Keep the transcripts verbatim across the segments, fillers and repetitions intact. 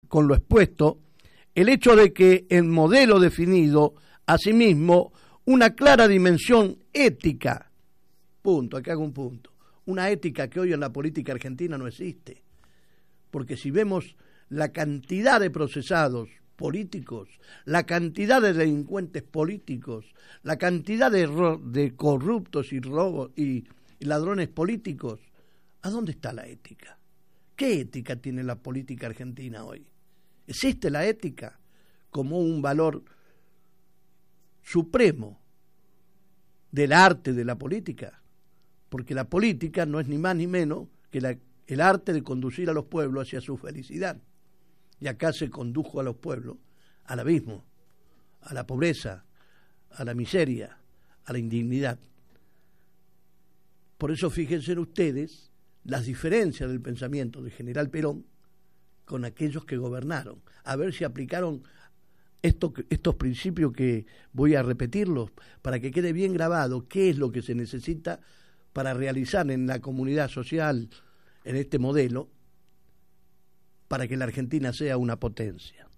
con lo expuesto el hecho de que el modelo definido asimismo una clara dimensión ética, punto, acá hago un punto, una ética que hoy en la política argentina no existe, porque si vemos la cantidad de procesados políticos, la cantidad de delincuentes políticos, la cantidad de, de corruptos y robos y, y ladrones políticos, ¿a dónde está la ética? ¿Qué ética tiene la política argentina hoy? ¿Existe la ética como un valor supremo del arte de la política? Porque la política no es ni más ni menos que la, el arte de conducir a los pueblos hacia su felicidad. Y acá se condujo a los pueblos al abismo, a la pobreza, a la miseria, a la indignidad. Por eso fíjense ustedes las diferencias del pensamiento del general Perón con aquellos que gobernaron, a ver si aplicaron esto, estos principios que voy a repetirlos para que quede bien grabado qué es lo que se necesita para realizar en la comunidad social, en este modelo, para que la Argentina sea una potencia.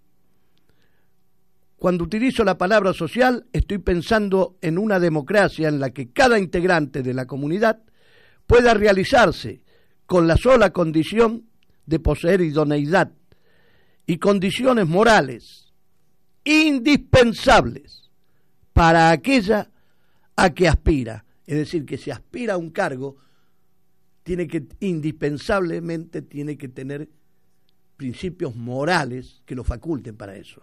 Cuando utilizo la palabra social, estoy pensando en una democracia en la que cada integrante de la comunidad pueda realizarse con la sola condición de poseer idoneidad y condiciones morales indispensables para aquella a que aspira. Es decir, que si aspira a un cargo, tiene que, indispensablemente, tiene que tener principios morales que lo faculten para eso.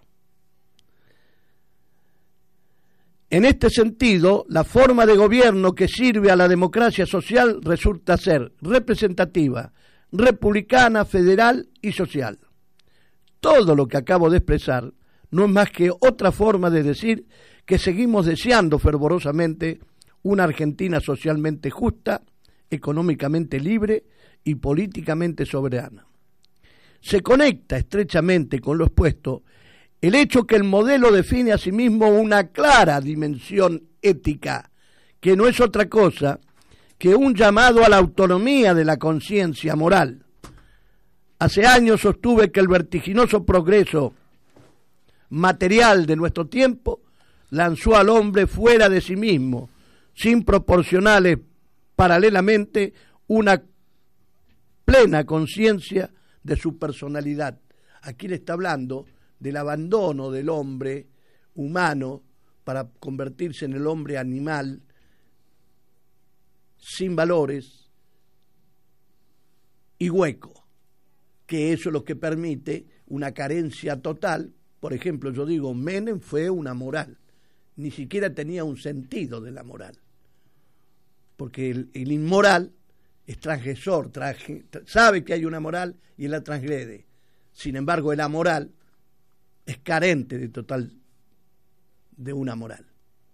En este sentido, la forma de gobierno que sirve a la democracia social resulta ser representativa, republicana, federal y social. Todo lo que acabo de expresar no es más que otra forma de decir que seguimos deseando fervorosamente una Argentina socialmente justa, económicamente libre y políticamente soberana. Se conecta estrechamente con lo expuesto el hecho que el modelo define a sí mismo una clara dimensión ética, que no es otra cosa que un llamado a la autonomía de la conciencia moral. Hace años sostuve que el vertiginoso progreso material de nuestro tiempo lanzó al hombre fuera de sí mismo, sin proporcionarle paralelamente una plena conciencia de su personalidad. Aquí le está hablando del abandono del hombre humano para convertirse en el hombre animal sin valores y hueco, que eso es lo que permite una carencia total. Por ejemplo, yo digo, Menem fue una moral, ni siquiera tenía un sentido de la moral, porque el, el inmoral es transgresor, traje, sabe que hay una moral y él la transgrede. Sin embargo, el amoral es carente de total de una moral.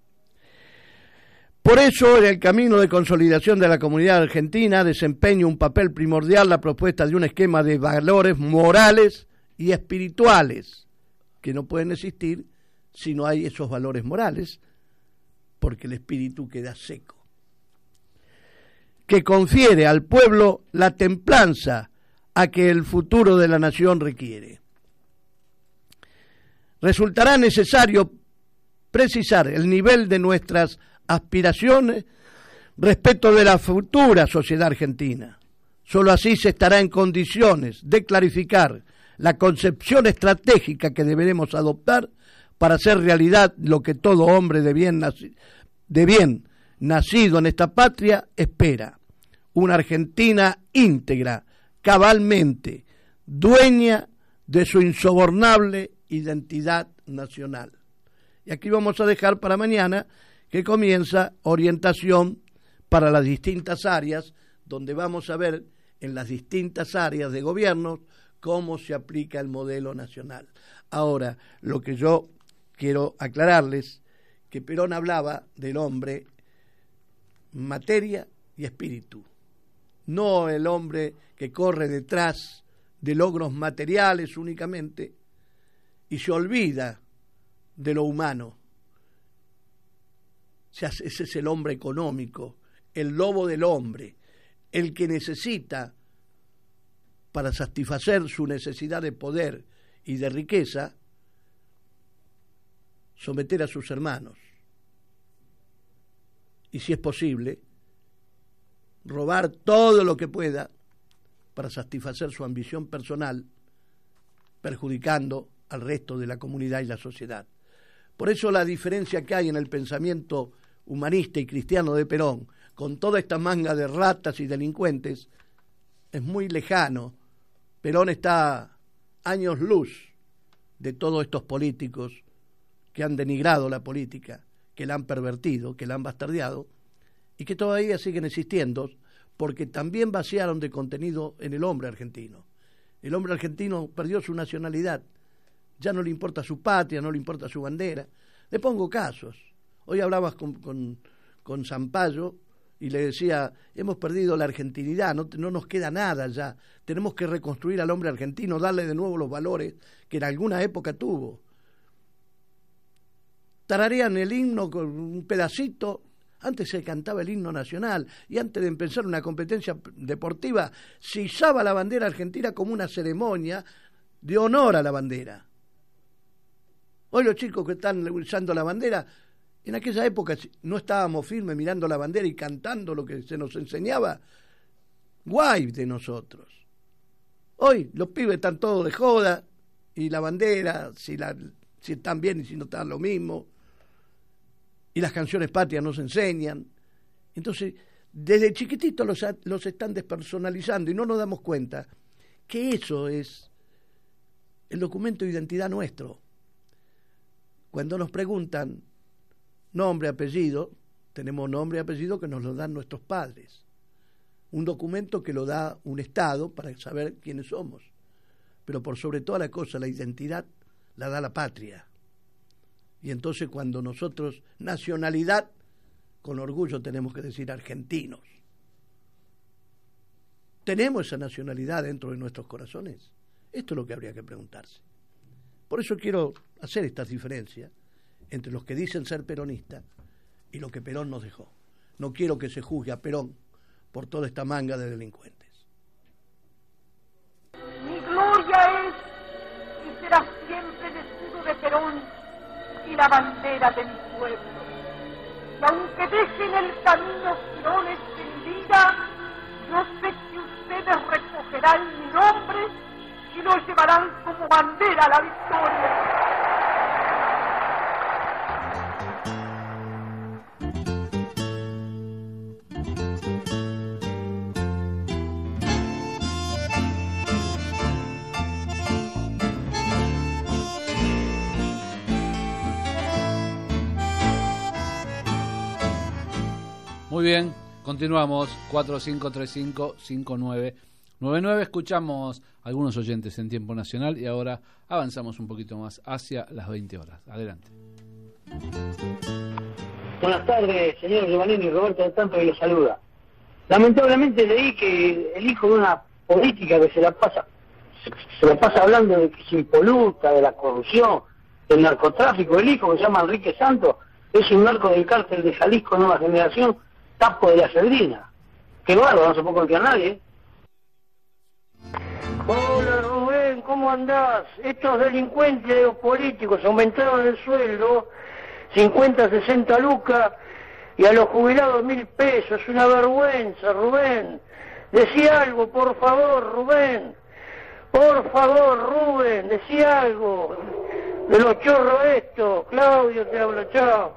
Por eso, en el camino de consolidación de la comunidad argentina desempeña un papel primordial la propuesta de un esquema de valores morales y espirituales que no pueden existir si no hay esos valores morales, porque el espíritu queda seco, que confiere al pueblo la templanza a que el futuro de la nación requiere. Resultará necesario precisar el nivel de nuestras aspiraciones respecto de la futura sociedad argentina. Solo así se estará en condiciones de clarificar la concepción estratégica que deberemos adoptar para hacer realidad lo que todo hombre de bien, naci- de bien nacido en esta patria espera: una Argentina íntegra, cabalmente, dueña de su insobornable identidad nacional. Y aquí vamos a dejar para mañana que comienza orientación para las distintas áreas, donde vamos a ver en las distintas áreas de gobierno cómo se aplica el modelo nacional. Ahora, lo que yo quiero aclararles, que Perón hablaba del hombre materia y espíritu, no el hombre que corre detrás de logros materiales únicamente y se olvida de lo humano. O sea, ese es el hombre económico, el lobo del hombre, el que necesita para satisfacer su necesidad de poder y de riqueza, someter a sus hermanos y, si es posible, robar todo lo que pueda para satisfacer su ambición personal, perjudicando al resto de la comunidad y la sociedad. Por eso la diferencia que hay en el pensamiento humanista y cristiano de Perón, con toda esta manga de ratas y delincuentes, es muy lejano. Perón está años luz de todos estos políticos que han denigrado la política, que la han pervertido, que la han bastardeado, y que todavía siguen existiendo, porque también vaciaron de contenido en el hombre argentino. El hombre argentino perdió su nacionalidad, ya no le importa su patria, no le importa su bandera. Le pongo casos. Hoy hablabas con, con, con Sampaio y le decía, hemos perdido la argentinidad, no, no nos queda nada ya, tenemos que reconstruir al hombre argentino, darle de nuevo los valores que en alguna época tuvo. Tararean el himno con un pedacito. Antes se cantaba el himno nacional y antes de empezar una competencia deportiva se izaba la bandera argentina como una ceremonia de honor a la bandera. Hoy los chicos que están usando la bandera, en aquella época no estábamos firmes mirando la bandera y cantando lo que se nos enseñaba, guay de nosotros. Hoy los pibes están todos de joda y la bandera, si, la, si están bien y si no están lo mismo. Y las canciones patrias nos enseñan. Entonces, desde chiquititos los, los están despersonalizando y no nos damos cuenta que eso es el documento de identidad nuestro. Cuando nos preguntan nombre, apellido, tenemos nombre y apellido que nos lo dan nuestros padres. Un documento que lo da un Estado para saber quiénes somos. Pero por sobre toda la cosa, la identidad la da la patria. Y entonces cuando nosotros, nacionalidad, con orgullo tenemos que decir argentinos. ¿Tenemos esa nacionalidad dentro de nuestros corazones? Esto es lo que habría que preguntarse. Por eso quiero hacer estas diferencias entre los que dicen ser peronistas y lo que Perón nos dejó. No quiero que se juzgue a Perón por toda esta manga de delincuentes. Mi gloria es y será siempre el escudo de Perón y la bandera de mi pueblo. Y aunque dejen el camino girones sin vida, yo sé que ustedes recogerán mi nombre y lo llevarán como bandera a la victoria. Muy bien, continuamos, cuatro cinco tres cinco, cinco nueve nueve nueve, escuchamos a algunos oyentes en tiempo nacional y ahora avanzamos un poquito más hacia las veinte horas. Adelante. Buenas tardes, señor Giovannini, Roberto del Tanto, y lo saluda. Lamentablemente leí que el hijo de una política que se la pasa, se, se la pasa hablando de que es impoluta, de la corrupción, del narcotráfico, el hijo que se llama Enrique Santos, es un narco del cártel de Jalisco Nueva Generación, Tapo de la Cedrina. Qué bárbaro, no se puede confiar a nadie. Hola Rubén, ¿cómo andás? Estos delincuentes de los políticos aumentaron el sueldo cincuenta, sesenta lucas y a los jubilados mil pesos. Es una vergüenza, Rubén. Decí algo, por favor, Rubén. Por favor, Rubén, decí algo. De los chorros estos. Claudio te habla, chao.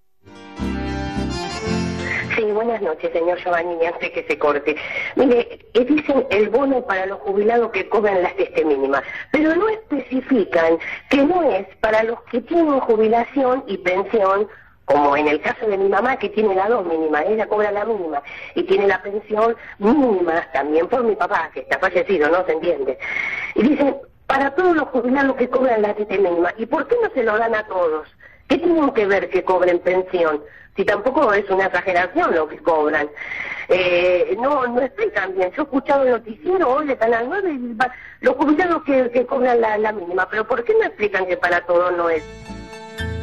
Sí, buenas noches, señor Giovannini, antes que se corte. Mire, eh, dicen el bono para los jubilados que cobran la cesta mínima, pero no especifican que no es para los que tienen jubilación y pensión, como en el caso de mi mamá, que tiene la dos mínima, ella cobra la mínima, y tiene la pensión mínima también por mi papá, que está fallecido, ¿no se entiende? Y dicen, para todos los jubilados que cobran la cesta mínima, ¿y por qué no se lo dan a todos? ¿Qué tienen que ver que cobren pensión? Si tampoco es una exageración lo que cobran. Eh, no no explican bien. Yo he escuchado el noticiero hoy de Canal nueve y va, los jubilados que, que cobran la, la mínima, pero ¿por qué no explican que para todos no es?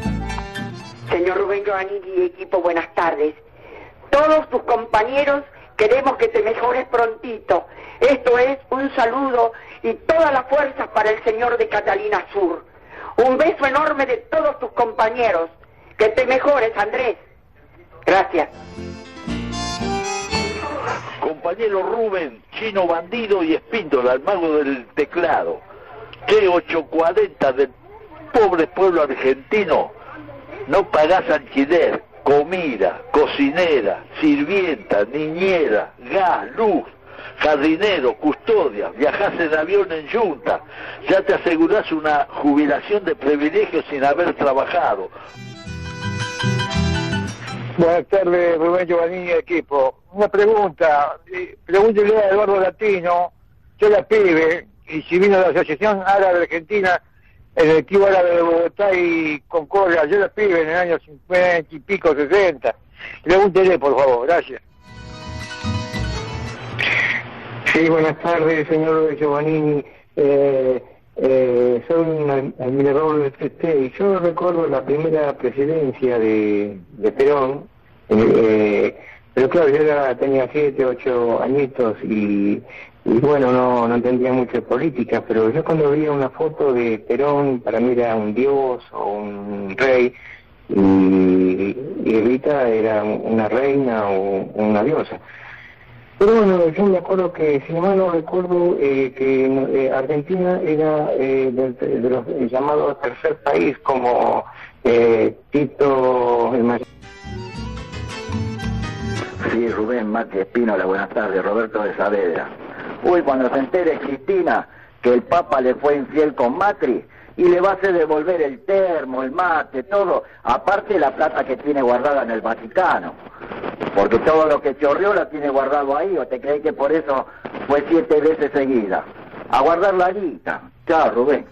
Señor Rubén Giovannini y equipo, buenas tardes. Todos tus compañeros Queremos que te mejores prontito. Esto es un saludo y todas las fuerzas para el señor de Catalina Sur. Un beso enorme de todos tus compañeros. Que te mejores, Andrés. Gracias. Compañero Rubén, Chino Bandido y Espíndola, el mago del teclado. Que ochocientos cuarenta del pobre pueblo argentino no pagás alquiler, comida, cocinera, sirvienta, niñera, gas, luz, jardinero, custodia, viajás en avión en yunta, ya te asegurás una jubilación de privilegios sin haber trabajado. Buenas tardes, Rubén Giovannini, equipo. Una pregunta, pregúntele a Eduardo Latino, yo la pibe, y si vino de la Asociación Árabe Argentina, en el Club Árabe de Bogotá y Concordia, yo la pibe en el año cincuenta y pico, sesenta. Pregúntele, por favor, gracias. Sí, buenas tardes, señor Giovannini. Eh, eh, soy un admirador de usted y yo recuerdo la primera presidencia de, de Perón, eh, pero claro, yo era, tenía siete, ocho añitos y, y bueno, no, no entendía mucho de política, pero yo cuando veía una foto de Perón, para mí era un dios o un rey, y, y Evita era una reina o una diosa. Pero bueno, yo me acuerdo que, si mal no recuerdo, eh, que eh, Argentina era eh, de, de los eh, llamados tercer país, como eh, Tito el Mayor. Sí, Rubén, Mati Espínola, buenas tardes, Roberto de Saavedra. Uy, cuando se entere Cristina que el Papa le fue infiel con Macri, y le va a hacer devolver el termo, el mate, todo, aparte la plata que tiene guardada en el Vaticano. Porque todo lo que chorreó la tiene guardado ahí, o te crees que por eso fue siete veces seguida. A guardar la guita. Chao, Rubén.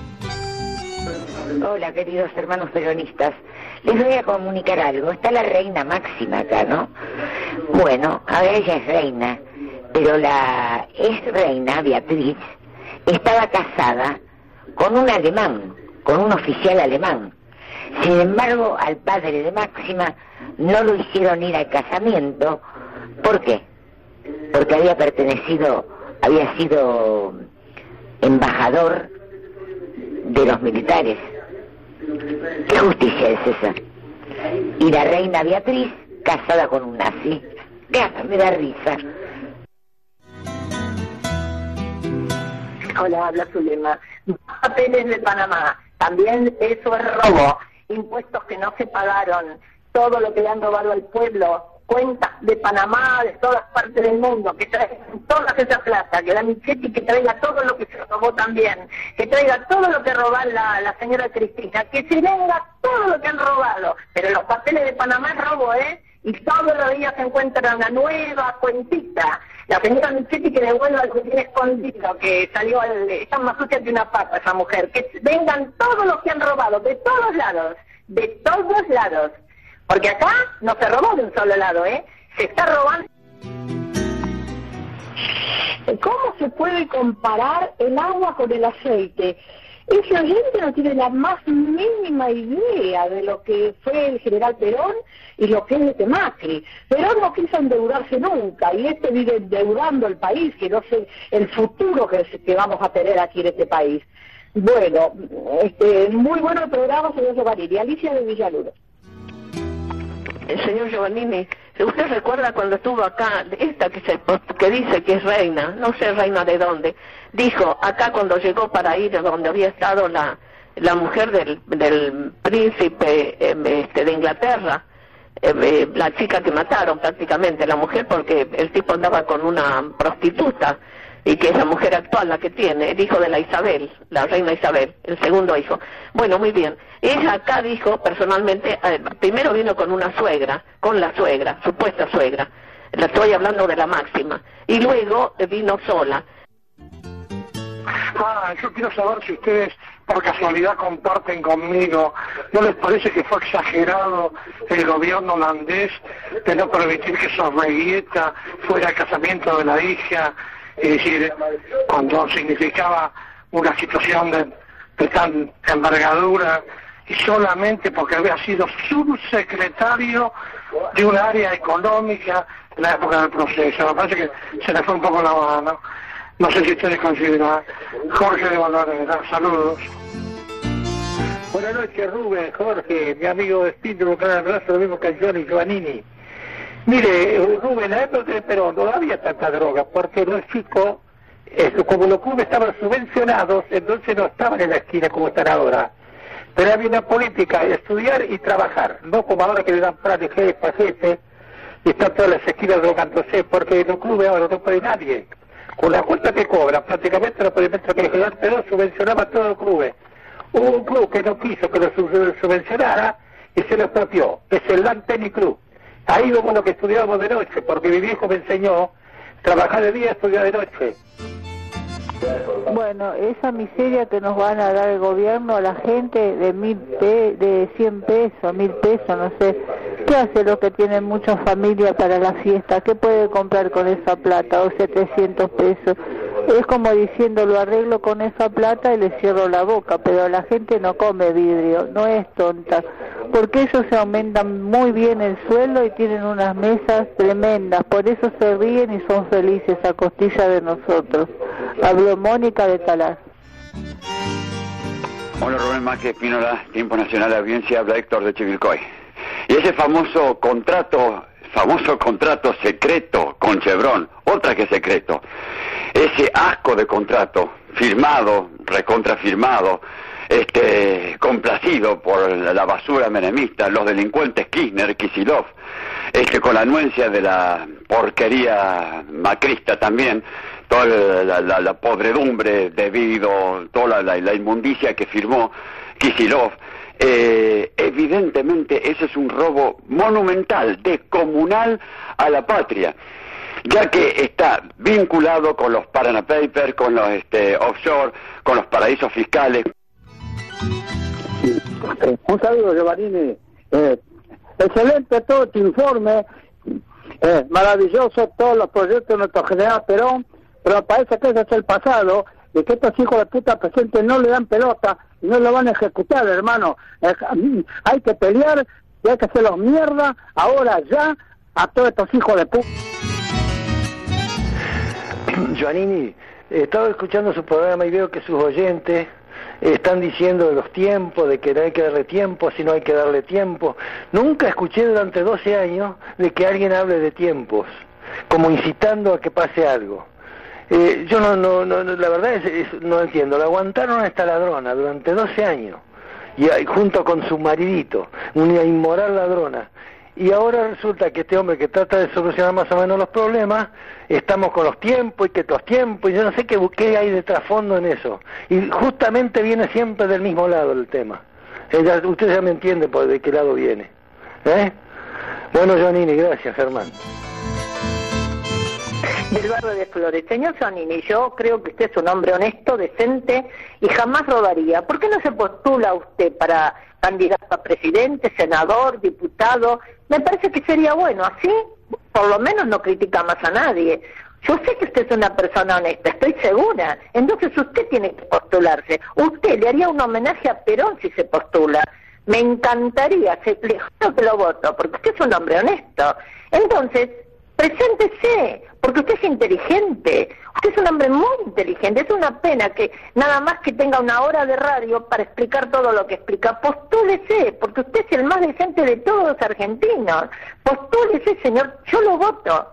Hola, queridos hermanos peronistas. Les voy a comunicar algo. Está la reina Máxima acá, ¿no? Bueno, ahora ella es reina, pero la ex reina, Beatriz, estaba casada con un alemán, con un oficial alemán. Sin embargo, al padre de Máxima no lo hicieron ir al casamiento. ¿Por qué? Porque había pertenecido, había sido embajador de los militares. ¿Qué justicia es esa? Y la reina Beatriz casada con un nazi. Me da risa. Hola, habla Zulema. Papeles de Panamá, también eso es robo. Impuestos que no se pagaron, todo lo que le han robado al pueblo, cuentas de Panamá, de todas partes del mundo, que traigan toda esa plata, que la Michetti que traiga todo lo que se robó también, que traiga todo lo que robó la, la señora Cristina, que se venga todo lo que han robado, pero los papeles de Panamá es robo, ¿eh? Y todos los días se encuentra una nueva cuentita. La señora Michetti que devuelva lo que tiene escondido, que salió, al, está más sucia que una papa esa mujer, que vengan todos los que han robado, de todos lados, de todos lados. Porque acá no se robó de un solo lado, ¿eh? Se está robando. ¿Cómo se puede comparar el agua con el aceite? Ese oyente no tiene la más mínima idea de lo que fue el general Perón y lo que es este Macri. Perón no quiso endeudarse nunca y este vive endeudando el país, que no sé el futuro que, que vamos a tener aquí en este país. Bueno, este, muy bueno el programa, señor Giovannini. Alicia de Villaluro. El señor Giovannini, ¿usted recuerda cuando estuvo acá, esta que, se, que dice que es reina, no sé reina de dónde, dijo acá cuando llegó para ir a donde había estado la, la mujer del, del príncipe eh, este, de Inglaterra, eh, eh, la chica que mataron prácticamente, la mujer, porque el tipo andaba con una prostituta, y que es la mujer actual la que tiene, el hijo de la Isabel, la reina Isabel, el segundo hijo. Bueno, muy bien. Ella acá dijo personalmente, eh, primero vino con una suegra, con la suegra, supuesta suegra, la estoy hablando de la Máxima, y luego eh, vino sola. Ah, yo quiero saber si ustedes por casualidad comparten conmigo, ¿no les parece que fue exagerado el gobierno holandés de no permitir que Sorreguieta fuera al casamiento de la hija? Es decir, cuando significaba una situación de, de tan envergadura, y solamente porque había sido subsecretario de un área económica en la época del proceso. Me parece que se le fue un poco la mano. No sé si ustedes consideran. Jorge de Valvanera, saludos. Buenas noches, Rubén, Jorge, mi amigo Espíritu, un gran abrazo, lo mismo que Johnny Giovannini. Mire, Rubén, en la época de Perón no había tanta droga, porque los chicos, eso, como los clubes estaban subvencionados, entonces no estaban en la esquina como están ahora. Pero había una política de estudiar y trabajar, no como ahora que le dan plan de jefe a jefe, y están todas las esquinas drogándose, porque en los clubes ahora no puede nadie. Con la cuenta que cobran, prácticamente no puede meter que el general Perón subvencionaba todos los clubes. Hubo un club que no quiso que lo subvencionara y se lo expropió, que es el Land Tennis Club. Ahí vamos lo que estudiábamos de noche, porque mi viejo me enseñó trabajar de día y estudiar de noche. Bueno, esa miseria que nos van a dar el gobierno a la gente de mil pe de cien pesos, mil pesos, no sé, ¿qué hace los que tienen mucha familia para la fiesta? ¿Qué puede comprar con esa plata? O setecientos pesos. Es como diciendo, lo arreglo con esa plata y le cierro la boca, pero la gente no come vidrio, no es tonta, porque ellos se aumentan muy bien el sueldo y tienen unas mesas tremendas, por eso se ríen y son felices a costilla de nosotros. Habló Mónica de Talar. Hola, Rubén Márquez Espínola, Tiempo Nacional de Audiencia, habla Héctor de Chivilcoy. Y ese famoso contrato, famoso contrato secreto con Chevron, otra que secreto, ese asco de contrato, firmado, recontrafirmado, este, complacido por la basura menemista, los delincuentes Kirchner, Kicillof, este, con la anuencia de la porquería macrista también, toda la, la, la podredumbre debido, toda la, la inmundicia que firmó Kicillof. Eh, evidentemente ese es un robo monumental, descomunal a la patria, ya que está vinculado con los Panama Papers, con los este, offshore, con los paraísos fiscales. Un saludo, Giovannini. Eh, excelente todo tu informe, eh, maravilloso todos los proyectos de nuestro general Perón, pero parece que ese es el pasado, y que estos hijos de puta presentes no le dan pelota y no lo van a ejecutar, hermano. Eh, hay que pelear y hay que hacerlos mierda ahora ya a todos estos hijos de puta. Giovannini, he estado escuchando su programa y veo que sus oyentes están diciendo de los tiempos, de que no hay que darle tiempo, si no hay que darle tiempo. Nunca escuché durante doce años de que alguien hable de tiempos, como incitando a que pase algo. Eh, yo no, no, no, la verdad es, es, no entiendo. La aguantaron a esta ladrona durante doce años, y, y junto con su maridito, una inmoral ladrona. Y ahora resulta que este hombre que trata de solucionar más o menos los problemas, estamos con los tiempos y que los tiempos, y yo no sé qué, qué hay de trasfondo en eso. Y justamente viene siempre del mismo lado el tema. Ella, usted ya me entiende por de qué lado viene. ¿Eh? Bueno, Giovannini, gracias, Germán. Del barrio de Flores. Señor Giovannini, yo creo que usted es un hombre honesto, decente y jamás robaría. ¿Por qué no se postula usted para candidato a presidente, senador, diputado? Me parece que sería bueno, así por lo menos no critica más a nadie. Yo sé que usted es una persona honesta, estoy segura. Entonces usted tiene que postularse. Usted le haría un homenaje a Perón si se postula. Me encantaría, se, le juro que lo voto, porque usted es un hombre honesto. Entonces, preséntese, porque usted es inteligente, usted es un hombre muy inteligente. Es una pena que nada más que tenga una hora de radio para explicar todo lo que explica. Postúlese, porque usted es el más decente de todos los argentinos. Postúlese, señor, yo lo voto.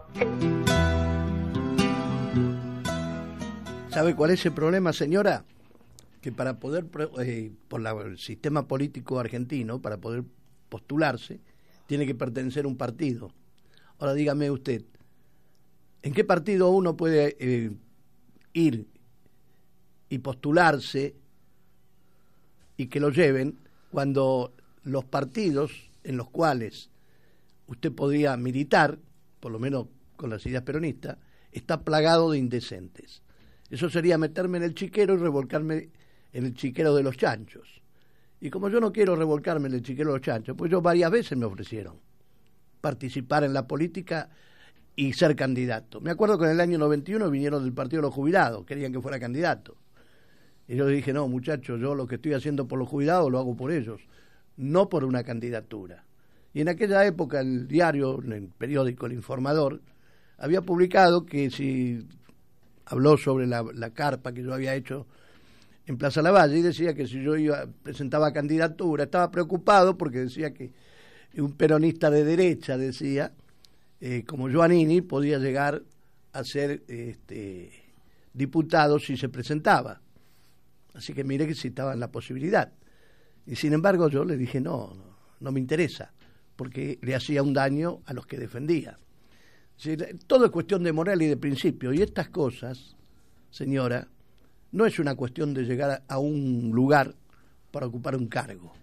¿Sabe cuál es el problema, señora? Que para poder, eh, por la, el sistema político argentino, para poder postularse, tiene que pertenecer a un partido. Ahora dígame usted, ¿en qué partido uno puede eh, ir y postularse y que lo lleven cuando los partidos en los cuales usted podría militar, por lo menos con las ideas peronistas, está plagado de indecentes? Eso sería meterme en el chiquero y revolcarme en el chiquero de los chanchos. Y como yo no quiero revolcarme en el chiquero de los chanchos, pues yo varias veces me ofrecieron participar en la política y ser candidato. Me acuerdo que en el año noventa y uno vinieron del Partido de los Jubilados, querían que fuera candidato. Y yo les dije, no, muchachos, yo lo que estoy haciendo por los jubilados lo hago por ellos, no por una candidatura. Y en aquella época el diario, el periódico El Informador, había publicado que si habló sobre la, la carpa que yo había hecho en Plaza Lavalle y decía que si yo iba presentaba candidatura, estaba preocupado porque decía que un peronista de derecha, decía, eh, como Giovannini, podía llegar a ser este, diputado si se presentaba. Así que mire que sí estaba en la posibilidad. Y sin embargo yo le dije, no, no, no me interesa, porque le hacía un daño a los que defendía. Es decir, todo es cuestión de moral y de principio, y estas cosas, señora, no es una cuestión de llegar a un lugar para ocupar un cargo.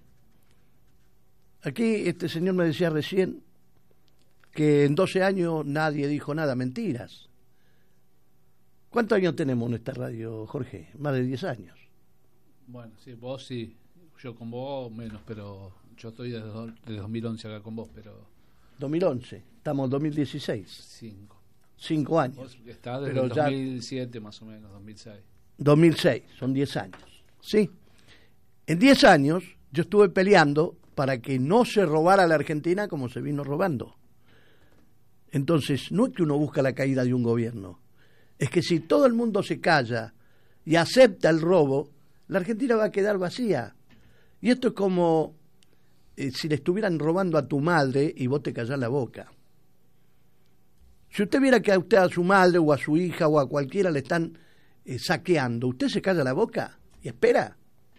Aquí este señor me decía recién que en doce años nadie dijo nada, mentiras. ¿Cuántos años tenemos en esta radio, Jorge? Más de diez años. Bueno, sí, vos sí, yo con vos menos, pero yo estoy desde, desde dos mil once acá con vos, pero... dos mil once, estamos en dos mil dieciséis. Cinco. Cinco años. Vos estás desde pero el ya... dos mil siete más o menos, dos mil seis. dos mil seis, son diez años. Sí. En diez años yo estuve peleando para que no se robara la Argentina como se vino robando. Entonces, no es que uno busca la caída de un gobierno, es que si todo el mundo se calla y acepta el robo, la Argentina va a quedar vacía. Y esto es como eh, si le estuvieran robando a tu madre y vos te callás la boca. Si usted viera que a usted, a su madre o a su hija o a cualquiera le están eh, saqueando, ¿usted se calla la boca y espera?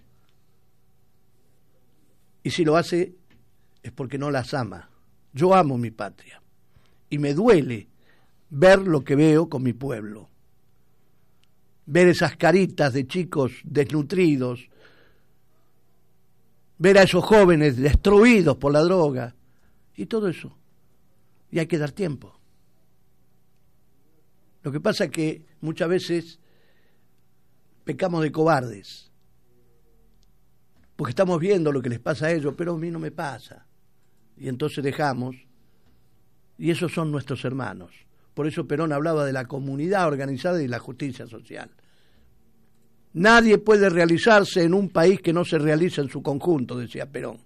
Y si lo hace es porque no las ama. Yo amo mi patria y me duele ver lo que veo con mi pueblo. Ver esas caritas de chicos desnutridos, ver a esos jóvenes destruidos por la droga y todo eso. Y hay que dar tiempo. Lo que pasa es que muchas veces pecamos de cobardes, porque estamos viendo lo que les pasa a ellos, pero a mí no me pasa. Y entonces dejamos, y esos son nuestros hermanos. Por eso Perón hablaba de la comunidad organizada y la justicia social. Nadie puede realizarse en un país que no se realiza en su conjunto, decía Perón.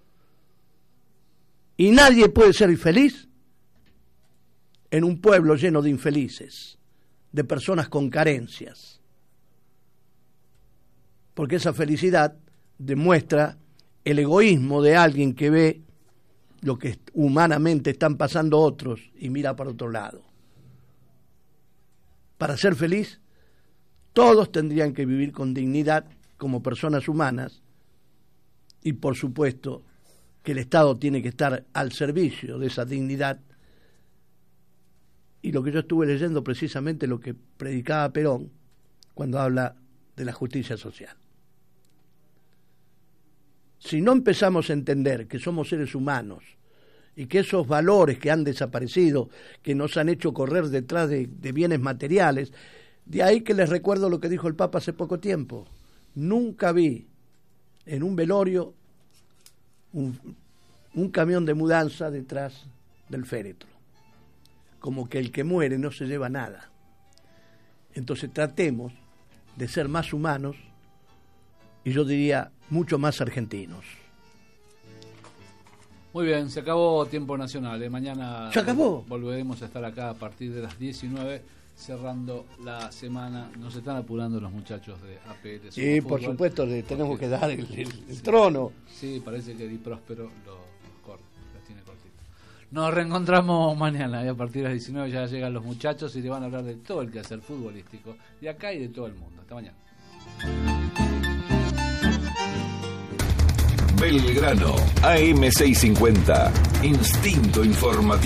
Y nadie puede ser feliz en un pueblo lleno de infelices, de personas con carencias. Porque esa felicidad demuestra el egoísmo de alguien que ve lo que humanamente están pasando otros y mira para otro lado. Para ser feliz, todos tendrían que vivir con dignidad como personas humanas y, por supuesto, que el Estado tiene que estar al servicio de esa dignidad. Y lo que yo estuve leyendo precisamente lo que predicaba Perón cuando habla de la justicia social. Si no empezamos a entender que somos seres humanos y que esos valores que han desaparecido, que nos han hecho correr detrás de, de bienes materiales, de ahí que les recuerdo lo que dijo el Papa hace poco tiempo. Nunca vi en un velorio un, un camión de mudanza detrás del féretro. Como que el que muere no se lleva nada. Entonces tratemos de ser más humanos y yo diría mucho más argentinos. Muy bien, se acabó Tiempo Nacional. ¿eh? Mañana ¿Se acabó? Volveremos a estar acá a partir de las diecinueve, cerrando la semana. Nos están apurando los muchachos de A P L. Sí, por supuesto, le tenemos que dar el, el, el trono. Sí, parece que Di Próspero los lo corta, los tiene cortitos. Nos reencontramos mañana y a partir de las diecinueve ya llegan los muchachos y le van a hablar de todo el quehacer futbolístico de acá y de todo el mundo. Hasta mañana. Belgrano, A M seiscientos cincuenta, Instinto Informativo.